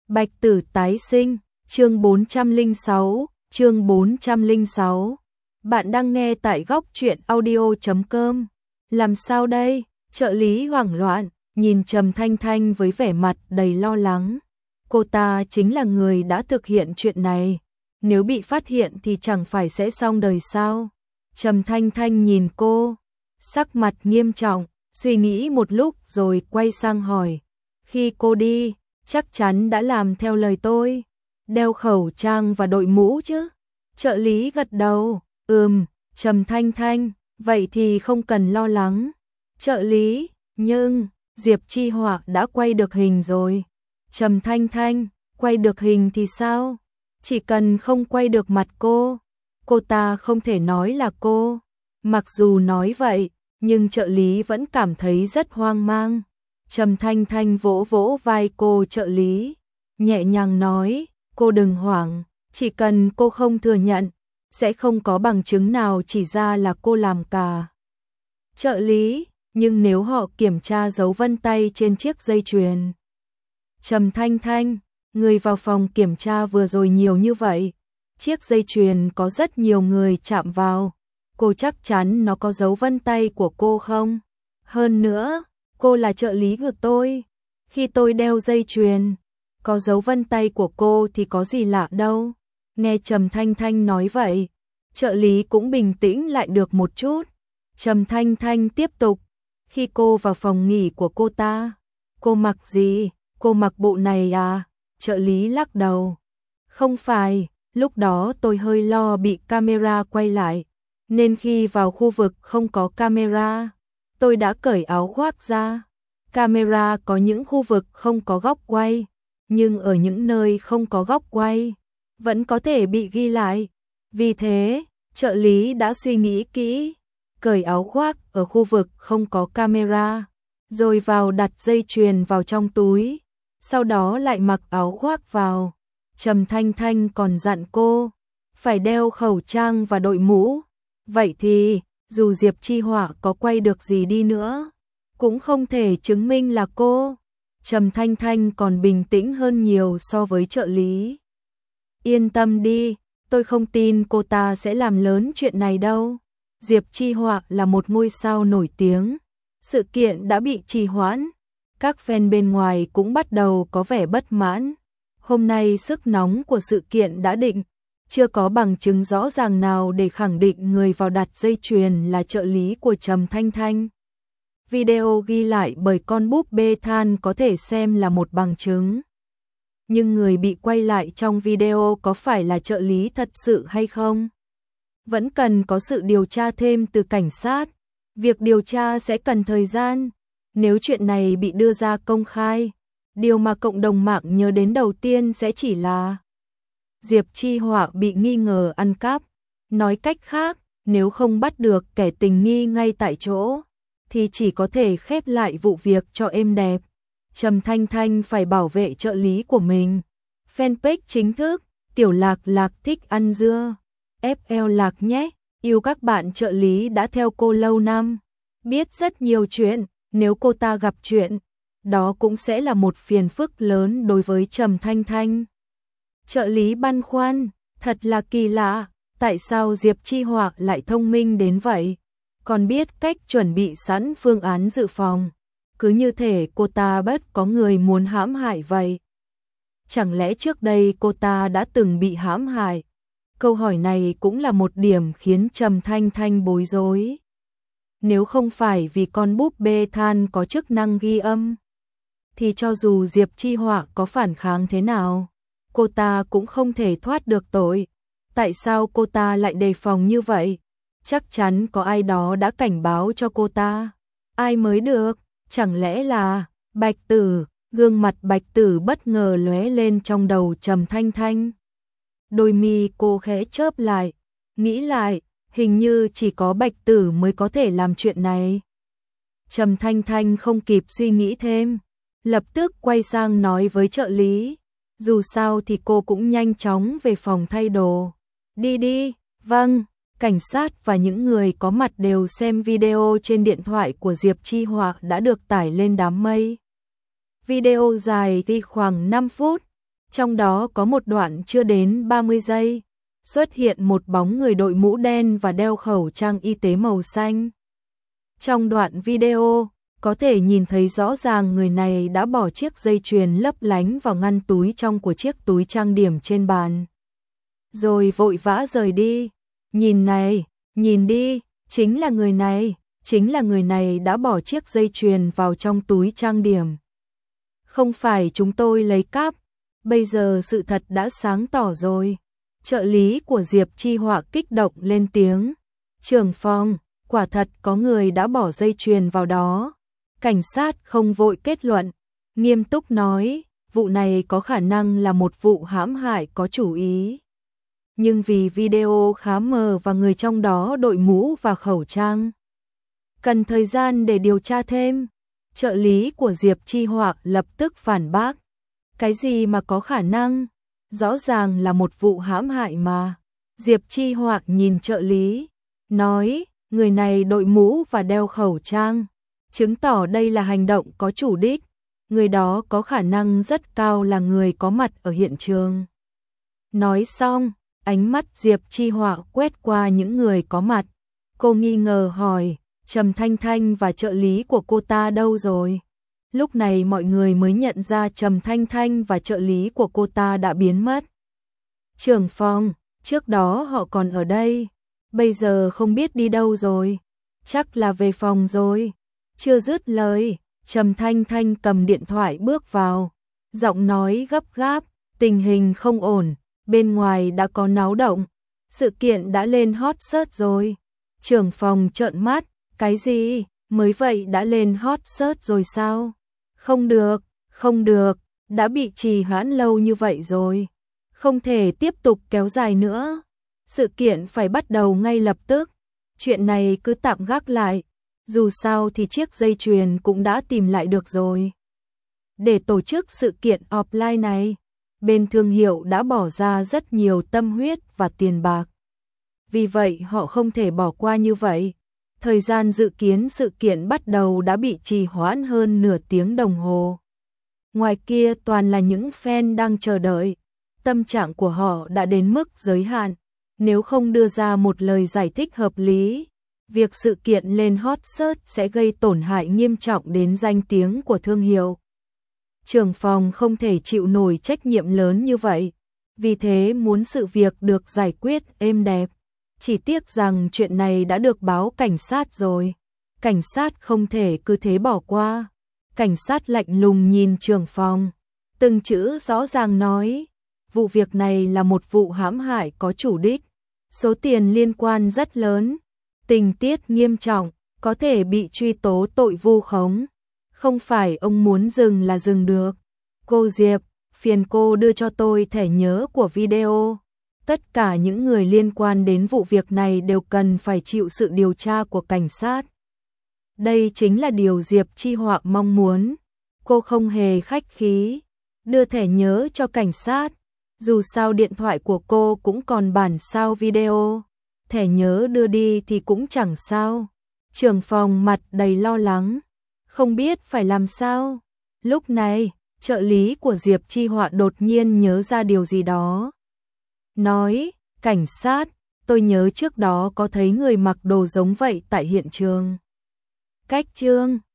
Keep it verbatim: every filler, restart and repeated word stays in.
Bạch Tử tái sinh, chương bốn trăm lẻ sáu, chương bốn trăm lẻ sáu. Bạn đang nghe tại góc truyện audio chấm com. Làm sao đây? Trợ lý hoảng loạn, nhìn Trầm Thanh Thanh với vẻ mặt đầy lo lắng. Cô ta chính là người đã thực hiện chuyện này. Nếu bị phát hiện thì chẳng phải sẽ xong đời sao? Trầm Thanh Thanh nhìn cô, sắc mặt nghiêm trọng, suy nghĩ một lúc rồi quay sang hỏi. Khi cô đi, chắc chắn đã làm theo lời tôi, đeo khẩu trang và đội mũ chứ? Trợ lý gật đầu, ừm, Trầm Thanh Thanh, vậy thì không cần lo lắng. Trợ lý, nhưng, Diệp Chi Họa đã quay được hình rồi. Trầm Thanh Thanh, quay được hình thì sao? Chỉ cần không quay được mặt cô, cô ta không thể nói là cô. Mặc dù nói vậy, nhưng trợ lý vẫn cảm thấy rất hoang mang. Trầm Thanh Thanh vỗ vỗ vai cô trợ lý, nhẹ nhàng nói, cô đừng hoảng, chỉ cần cô không thừa nhận, sẽ không có bằng chứng nào chỉ ra là cô làm cả. Trợ lý, nhưng nếu họ kiểm tra dấu vân tay trên chiếc dây chuyền. Trầm Thanh Thanh, người vào phòng kiểm tra vừa rồi nhiều như vậy, chiếc dây chuyền có rất nhiều người chạm vào, cô chắc chắn nó có dấu vân tay của cô không? Hơn nữa, cô là trợ lý của tôi, khi tôi đeo dây chuyền, có dấu vân tay của cô thì có gì lạ đâu. Nghe Trầm Thanh Thanh nói vậy, trợ lý cũng bình tĩnh lại được một chút. Trầm Thanh Thanh tiếp tục, khi cô vào phòng nghỉ của cô ta, cô mặc gì? Cô mặc bộ này à? Trợ lý lắc đầu. Không phải, lúc đó tôi hơi lo bị camera quay lại, nên khi vào khu vực không có camera, tôi đã cởi áo khoác ra. Camera có những khu vực không có góc quay, nhưng ở những nơi không có góc quay, vẫn có thể bị ghi lại. Vì thế, trợ lý đã suy nghĩ kỹ, cởi áo khoác ở khu vực không có camera, rồi vào đặt dây chuyền vào trong túi, sau đó lại mặc áo khoác vào. Trầm Thanh Thanh còn dặn cô, phải đeo khẩu trang và đội mũ. Vậy thì, dù Diệp Chi Họa có quay được gì đi nữa, cũng không thể chứng minh là cô. Trầm Thanh Thanh còn bình tĩnh hơn nhiều so với trợ lý. Yên tâm đi, tôi không tin cô ta sẽ làm lớn chuyện này đâu. Diệp Chi Họa là một ngôi sao nổi tiếng. Sự kiện đã bị trì hoãn. Các fan bên ngoài cũng bắt đầu có vẻ bất mãn. Hôm nay sức nóng của sự kiện đã định, chưa có bằng chứng rõ ràng nào để khẳng định người vào đặt dây chuyền là trợ lý của Trầm Thanh Thanh. Video ghi lại bởi con búp bê than có thể xem là một bằng chứng. Nhưng người bị quay lại trong video có phải là trợ lý thật sự hay không? Vẫn cần có sự điều tra thêm từ cảnh sát. Việc điều tra sẽ cần thời gian. Nếu chuyện này bị đưa ra công khai, điều mà cộng đồng mạng nhớ đến đầu tiên sẽ chỉ là Diệp Chi Họa bị nghi ngờ ăn cắp. Nói cách khác, nếu không bắt được kẻ tình nghi ngay tại chỗ, thì chỉ có thể khép lại vụ việc cho êm đẹp. Trầm Thanh Thanh phải bảo vệ trợ lý của mình. Fanpage chính thức, Tiểu Lạc Lạc thích ăn dưa. ép lờ Lạc nhé, yêu các bạn trợ lý đã theo cô lâu năm. Biết rất nhiều chuyện, nếu cô ta gặp chuyện, đó cũng sẽ là một phiền phức lớn đối với Trầm Thanh Thanh. Trợ lý băn khoăn, thật là kỳ lạ, tại sao Diệp Chi Họa lại thông minh đến vậy? Còn biết cách chuẩn bị sẵn phương án dự phòng. Cứ như thể cô ta bất có người muốn hãm hại vậy. Chẳng lẽ trước đây cô ta đã từng bị hãm hại? Câu hỏi này cũng là một điểm khiến Trầm Thanh Thanh bối rối. Nếu không phải vì con búp bê than có chức năng ghi âm, thì cho dù Diệp Chi Họa có phản kháng thế nào, cô ta cũng không thể thoát được tội. Tại sao cô ta lại đề phòng như vậy? Chắc chắn có ai đó đã cảnh báo cho cô ta. Ai mới được? Chẳng lẽ là Bạch Tử? Gương mặt Bạch Tử bất ngờ lóe lên trong đầu Trầm Thanh Thanh. Đôi mi cô khẽ chớp lại, nghĩ lại, hình như chỉ có Bạch Tử mới có thể làm chuyện này. Trầm Thanh Thanh không kịp suy nghĩ thêm, lập tức quay sang nói với trợ lý. Dù sao thì cô cũng nhanh chóng về phòng thay đồ. Đi đi, vâng. Cảnh sát và những người có mặt đều xem video trên điện thoại của Diệp Chi Họa đã được tải lên đám mây. Video dài thì khoảng năm phút, Trong đó có một đoạn chưa đến ba mươi giây, xuất hiện một bóng người đội mũ đen và đeo khẩu trang y tế màu xanh. Trong đoạn video, có thể nhìn thấy rõ ràng người này đã bỏ chiếc dây chuyền lấp lánh vào ngăn túi trong của chiếc túi trang điểm trên bàn. Rồi vội vã rời đi. Nhìn này, nhìn đi, chính là người này, chính là người này đã bỏ chiếc dây chuyền vào trong túi trang điểm. Không phải chúng tôi lấy cắp, bây giờ sự thật đã sáng tỏ rồi. Trợ lý của Diệp Chi Họa kích động lên tiếng. Trưởng phòng, quả thật có người đã bỏ dây chuyền vào đó. Cảnh sát không vội kết luận, nghiêm túc nói, vụ này có khả năng là một vụ hãm hại có chủ ý. Nhưng vì video khá mờ và người trong đó đội mũ và khẩu trang, cần thời gian để điều tra thêm. Trợ lý của Diệp Chi Họa lập tức phản bác. Cái gì mà có khả năng? Rõ ràng là một vụ hãm hại mà. Diệp Chi Họa nhìn trợ lý, nói, người này đội mũ và đeo khẩu trang, chứng tỏ đây là hành động có chủ đích. Người đó có khả năng rất cao là người có mặt ở hiện trường. Nói xong, ánh mắt Diệp Chi Họa quét qua những người có mặt. Cô nghi ngờ hỏi, Trầm Thanh Thanh và trợ lý của cô ta đâu rồi? Lúc này mọi người mới nhận ra Trầm Thanh Thanh và trợ lý của cô ta đã biến mất. Trưởng phòng, trước đó họ còn ở đây, bây giờ không biết đi đâu rồi. Chắc là về phòng rồi. Chưa dứt lời, Trầm Thanh Thanh cầm điện thoại bước vào, giọng nói gấp gáp, tình hình không ổn, bên ngoài đã có náo động, sự kiện đã lên hot search rồi. Trưởng phòng trợn mắt, cái gì, mới vậy đã lên hot search rồi sao? Không được, không được, đã bị trì hoãn lâu như vậy rồi, không thể tiếp tục kéo dài nữa. Sự kiện phải bắt đầu ngay lập tức, chuyện này cứ tạm gác lại, dù sao thì chiếc dây chuyền cũng đã tìm lại được rồi. Để tổ chức sự kiện offline này, bên thương hiệu đã bỏ ra rất nhiều tâm huyết và tiền bạc. Vì vậy họ không thể bỏ qua như vậy. Thời gian dự kiến sự kiện bắt đầu đã bị trì hoãn hơn nửa tiếng đồng hồ. Ngoài kia toàn là những fan đang chờ đợi. Tâm trạng của họ đã đến mức giới hạn. Nếu không đưa ra một lời giải thích hợp lý, việc sự kiện lên hot search sẽ gây tổn hại nghiêm trọng đến danh tiếng của thương hiệu. Trưởng phòng không thể chịu nổi trách nhiệm lớn như vậy, vì thế muốn sự việc được giải quyết êm đẹp. Chỉ tiếc rằng chuyện này đã được báo cảnh sát rồi. Cảnh sát không thể cứ thế bỏ qua. Cảnh sát lạnh lùng nhìn trưởng phòng, từng chữ rõ ràng nói, vụ việc này là một vụ hãm hại có chủ đích. Số tiền liên quan rất lớn, tình tiết nghiêm trọng, có thể bị truy tố tội vu khống. Không phải ông muốn dừng là dừng được. Cô Diệp, phiền cô đưa cho tôi thẻ nhớ của video. Tất cả những người liên quan đến vụ việc này đều cần phải chịu sự điều tra của cảnh sát. Đây chính là điều Diệp Chi Họa mong muốn. Cô không hề khách khí, đưa thẻ nhớ cho cảnh sát. Dù sao điện thoại của cô cũng còn bản sao video, thẻ nhớ đưa đi thì cũng chẳng sao. Trưởng phòng mặt đầy lo lắng, không biết phải làm sao. Lúc này, trợ lý của Diệp Chi Họa đột nhiên nhớ ra điều gì đó. Nói, cảnh sát, tôi nhớ trước đó có thấy người mặc đồ giống vậy tại hiện trường. Cách chương